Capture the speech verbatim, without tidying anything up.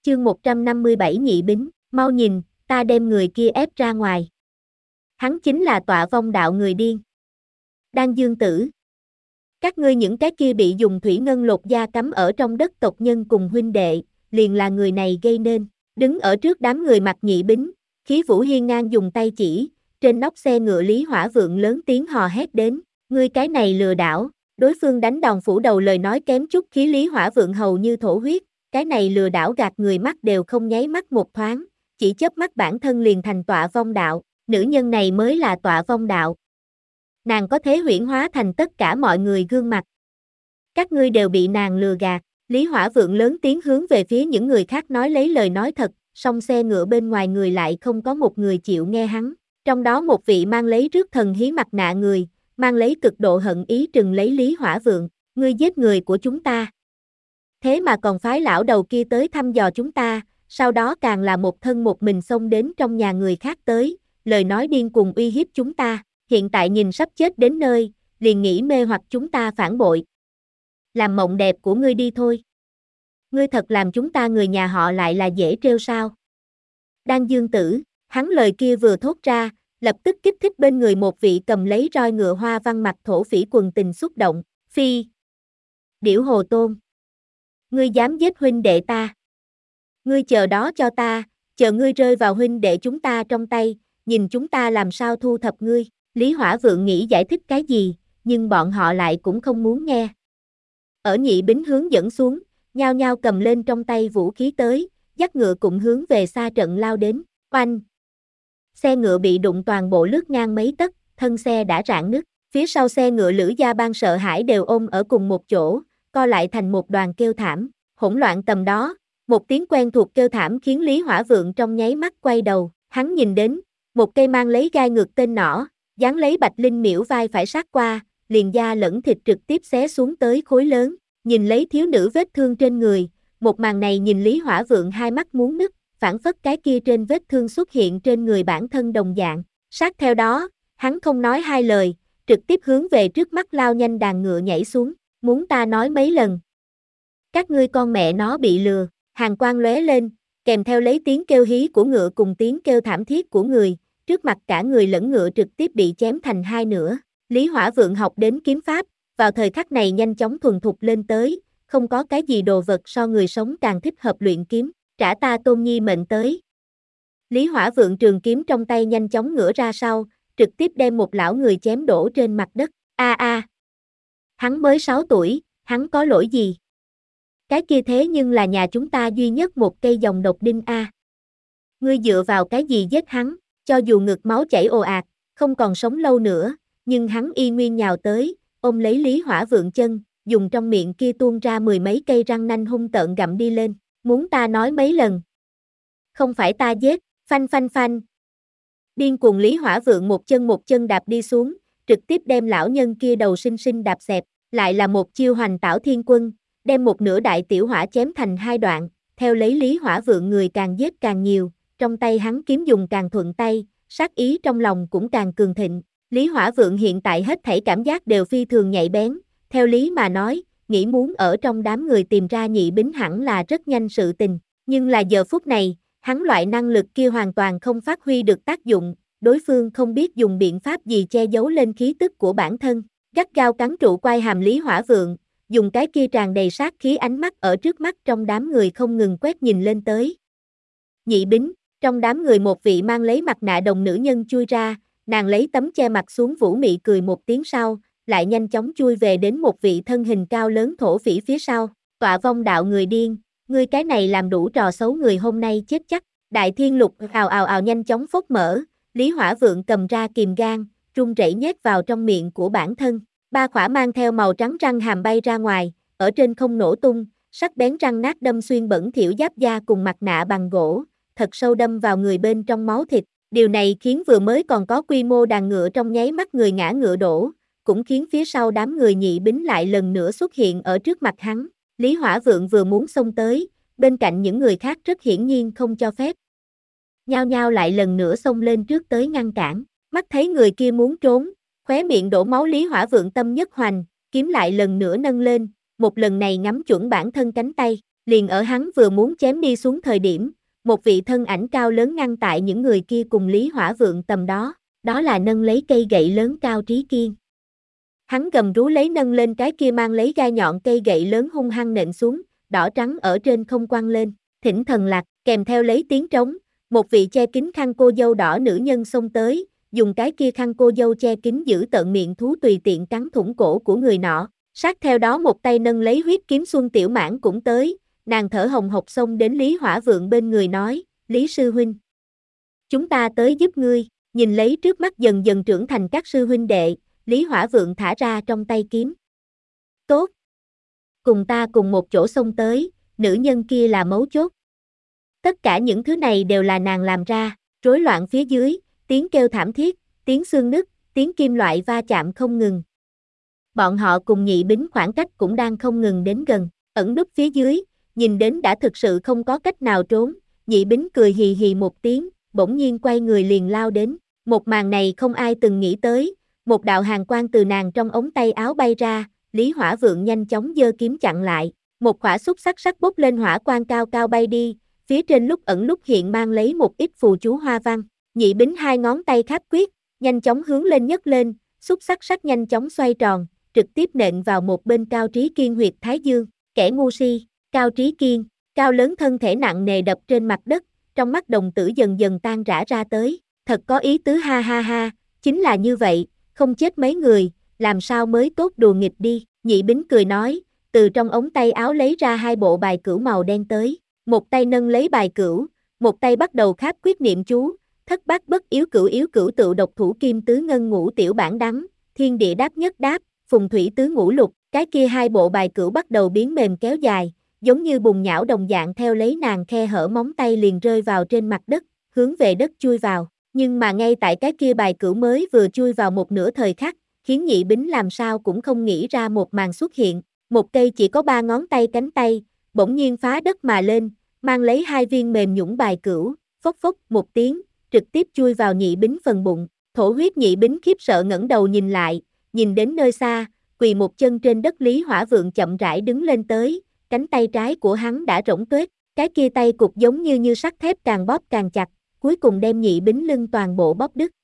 Chương một trăm năm mươi bảy Nhị Bính, mau nhìn, ta đem người kia ép ra ngoài. Hắn chính là Tọa Vong đạo người điên. Đan Dương Tử. Các ngươi những cái kia bị dùng thủy ngân lột da cắm ở trong đất tộc nhân cùng huynh đệ, liền là người này gây nên. Đứng ở trước đám người mặc Nhị Bính, khí vũ hiên ngang dùng tay chỉ, trên nóc xe ngựa Lý Hỏa Vượng lớn tiếng hò hét đến, ngươi cái này lừa đảo. Đối phương đánh đòn phủ đầu lời nói kém chút khí Lý Hỏa Vượng hầu như thổ huyết, cái này lừa đảo gạt người mắt đều không nháy mắt một thoáng, chỉ chớp mắt bản thân liền thành Tọa Vong đạo, nữ nhân này mới là Tọa Vong đạo. Nàng có thể huyễn hóa thành tất cả mọi người gương mặt. Các ngươi đều bị nàng lừa gạt. Lý Hỏa Vượng lớn tiếng hướng về phía những người khác nói lấy lời nói thật, song xe ngựa bên ngoài người lại không có một người chịu nghe hắn. Trong đó một vị mang lấy rước thần hí mặt nạ người, mang lấy cực độ hận ý trừng lấy Lý Hỏa Vượng, ngươi giết người của chúng ta. Thế mà còn phái lão đầu kia tới thăm dò chúng ta, sau đó càng là một thân một mình xông đến trong nhà người khác tới, lời nói điên cuồng uy hiếp chúng ta, hiện tại nhìn sắp chết đến nơi, liền nghĩ mê hoặc chúng ta phản bội. Làm mộng đẹp của ngươi đi thôi. Ngươi thật làm chúng ta người nhà họ lại là dễ trêu sao? Đan Dương Tử, hắn lời kia vừa thốt ra, lập tức kích thích bên người một vị cầm lấy roi ngựa hoa văn mặt thổ phỉ quần tình xúc động, phi. Điểu Hồ Tôn. Ngươi dám giết huynh đệ ta. Ngươi chờ đó cho ta, chờ ngươi rơi vào huynh đệ chúng ta trong tay, nhìn chúng ta làm sao thu thập ngươi. Lý Hỏa Vượng nghĩ giải thích cái gì, nhưng bọn họ lại cũng không muốn nghe. Ở Nhị Bính hướng dẫn xuống, nhao nhao cầm lên trong tay vũ khí tới, dắt ngựa cũng hướng về xa trận lao đến, oanh. Xe ngựa bị đụng toàn bộ lướt ngang mấy tấc, thân xe đã rạn nứt, phía sau xe ngựa Lữ Gia Bang sợ hãi đều ôm ở cùng một chỗ, co lại thành một đoàn kêu thảm, hỗn loạn tầm đó, một tiếng quen thuộc kêu thảm khiến Lý Hỏa Vượng trong nháy mắt quay đầu, hắn nhìn đến, một cây mang lấy gai ngược tên nỏ, dán lấy Bạch Linh Miễu vai phải sát qua, liền da lẫn thịt trực tiếp xé xuống tới khối lớn, nhìn lấy thiếu nữ vết thương trên người, một màn này nhìn Lý Hỏa Vượng hai mắt muốn nứt, phản phất cái kia trên vết thương xuất hiện trên người bản thân đồng dạng, sát theo đó, hắn không nói hai lời, trực tiếp hướng về trước mắt lao nhanh đàn ngựa nhảy xuống, muốn ta nói mấy lần. Các ngươi con mẹ nó bị lừa, hàn quang lóe lên, kèm theo lấy tiếng kêu hí của ngựa cùng tiếng kêu thảm thiết của người, trước mặt cả người lẫn ngựa trực tiếp bị chém thành hai nửa. Lý Hỏa Vượng học đến kiếm pháp, vào thời khắc này nhanh chóng thuần thục lên tới, không có cái gì đồ vật so người sống càng thích hợp luyện kiếm, trả ta Tôn Nhi mệnh tới. Lý Hỏa Vượng trường kiếm trong tay nhanh chóng ngửa ra sau, trực tiếp đem một lão người chém đổ trên mặt đất, a a. Hắn mới sáu tuổi, hắn có lỗi gì? Cái kia thế nhưng là nhà chúng ta duy nhất một cây dòng độc đinh a. Ngươi dựa vào cái gì giết hắn, cho dù ngực máu chảy ồ ạt, không còn sống lâu nữa, nhưng hắn y nguyên nhào tới, ôm lấy Lý Hỏa Vượng chân, dùng trong miệng kia tuôn ra mười mấy cây răng nanh hung tợn gặm đi lên, muốn ta nói mấy lần. Không phải ta giết, phanh phanh phanh. Điên cuồng Lý Hỏa Vượng một chân một chân đạp đi xuống, trực tiếp đem lão nhân kia đầu sinh sinh đạp xẹp, lại là một chiêu hoành tảo thiên quân, đem một nửa đại tiểu hỏa chém thành hai đoạn, theo lấy Lý Hỏa Vượng người càng giết càng nhiều, trong tay hắn kiếm dùng càng thuận tay, sát ý trong lòng cũng càng cường thịnh. Lý Hỏa Vượng hiện tại hết thảy cảm giác đều phi thường nhạy bén, theo lý mà nói, nghĩ muốn ở trong đám người tìm ra Nhị Bính hẳn là rất nhanh sự tình, nhưng là giờ phút này, hắn loại năng lực kia hoàn toàn không phát huy được tác dụng, đối phương không biết dùng biện pháp gì che giấu lên khí tức của bản thân, gắt gao cắn trụ quai hàm Lý Hỏa Vượng, dùng cái kia tràn đầy sát khí ánh mắt ở trước mắt trong đám người không ngừng quét nhìn lên tới. Nhị Bính, trong đám người một vị mang lấy mặt nạ đồng nữ nhân chui ra, nàng lấy tấm che mặt xuống vũ mị cười một tiếng sau, lại nhanh chóng chui về đến một vị thân hình cao lớn thổ phỉ phía sau, Tọa Vong đạo người điên, ngươi cái này làm đủ trò xấu người hôm nay chết chắc, đại thiên lục ào ào ào nhanh chóng phốt mở, Lý Hỏa Vượng cầm ra kìm gan, run rẩy nhét vào trong miệng của bản thân, ba khỏa mang theo màu trắng răng hàm bay ra ngoài, ở trên không nổ tung, sắc bén răng nát đâm xuyên bẩn thỉu giáp da cùng mặt nạ bằng gỗ, thật sâu đâm vào người bên trong máu thịt. Điều này khiến vừa mới còn có quy mô đàn ngựa trong nháy mắt người ngã ngựa đổ, cũng khiến phía sau đám người Nhị Bính lại lần nữa xuất hiện ở trước mặt hắn. Lý Hỏa Vượng vừa muốn xông tới, bên cạnh những người khác rất hiển nhiên không cho phép. Nhao nhao lại lần nữa xông lên trước tới ngăn cản, mắt thấy người kia muốn trốn, khóe miệng đổ máu Lý Hỏa Vượng tâm nhất hoành, kiếm lại lần nữa nâng lên, một lần này ngắm chuẩn bản thân cánh tay, Liền ở hắn vừa muốn chém đi xuống thời điểm, một vị thân ảnh cao lớn ngăn tại những người kia cùng Lý Hỏa Vượng tầm đó, đó là nâng lấy cây gậy lớn Cao Trí Kiên. Hắn gầm rú lấy nâng lên cái kia mang lấy gai nhọn cây gậy lớn hung hăng nện xuống, đỏ trắng ở trên không quăng lên, thỉnh thần lạc, kèm theo lấy tiếng trống, một vị che kín khăn cô dâu đỏ nữ nhân xông tới, dùng cái kia khăn cô dâu che kín giữ tợn miệng thú tùy tiện cắn thủng cổ của người nọ, sát theo đó một tay nâng lấy huyết kiếm Xuân Tiểu Mãn cũng tới, nàng thở hồng hộc xông đến Lý Hỏa Vượng bên người nói, Lý sư huynh, chúng ta tới giúp ngươi, nhìn lấy trước mắt dần dần trưởng thành các sư huynh đệ, Lý Hỏa Vượng thả ra trong tay kiếm. Tốt! Cùng ta cùng một chỗ xông tới, nữ nhân kia là mấu chốt. Tất cả những thứ này đều là nàng làm ra, rối loạn phía dưới, tiếng kêu thảm thiết, tiếng xương nứt, tiếng kim loại va chạm không ngừng. Bọn họ cùng Nhị Bính khoảng cách cũng đang không ngừng đến gần, ẩn núp phía dưới, nhìn đến đã thực sự không có cách nào trốn, Nhị Bính cười hì hì một tiếng, bỗng nhiên quay người liền lao đến, một màn này không ai từng nghĩ tới, một đạo hàn quang từ nàng trong ống tay áo bay ra, Lý Hỏa Vượng nhanh chóng giơ kiếm chặn lại, một quả xúc sắc sắc bốc lên hỏa quang cao cao bay đi, phía trên lúc ẩn lúc hiện mang lấy một ít phù chú hoa văn, Nhị Bính hai ngón tay kháp quyết, nhanh chóng hướng lên nhấc lên, xúc sắc sắc nhanh chóng xoay tròn, trực tiếp nện vào một bên Cao Trí Kiên huyệt thái dương, kẻ ngu si, Cao Trí Kiên, cao lớn thân thể nặng nề đập trên mặt đất, trong mắt đồng tử dần dần tan rã ra tới, thật có ý tứ ha ha ha, chính là như vậy, không chết mấy người, làm sao mới tốt đùa nghịch đi, Nhị Bính cười nói, từ trong ống tay áo lấy ra hai bộ bài cửu màu đen tới, một tay nâng lấy bài cửu, một tay bắt đầu kháp quyết niệm chú, thất bát bất yếu cửu yếu cửu tự độc thủ kim tứ ngân ngũ tiểu bản đắng, thiên địa đáp nhất đáp, phùng thủy tứ ngũ lục, cái kia hai bộ bài cửu bắt đầu biến mềm kéo dài, giống như bùn nhão đồng dạng theo lấy nàng khe hở móng tay liền rơi vào trên mặt đất, hướng về đất chui vào, nhưng mà ngay tại cái kia bài cửu mới vừa chui vào một nửa thời khắc, khiến Nhị Bính làm sao cũng không nghĩ ra một màn xuất hiện, một cây chỉ có ba ngón tay cánh tay, bỗng nhiên phá đất mà lên, mang lấy hai viên mềm nhũn bài cửu, phốc phốc một tiếng, trực tiếp chui vào Nhị Bính phần bụng, thổ huyết Nhị Bính khiếp sợ ngẩng đầu nhìn lại, nhìn đến nơi xa, quỳ một chân trên đất Lý Hỏa Vượng chậm rãi đứng lên tới, cánh tay trái của hắn đã rỗng tuếch, cái kia tay cục giống như như sắt thép càng bóp càng chặt, cuối cùng đem Nhị Bính lưng toàn bộ bóp đứt,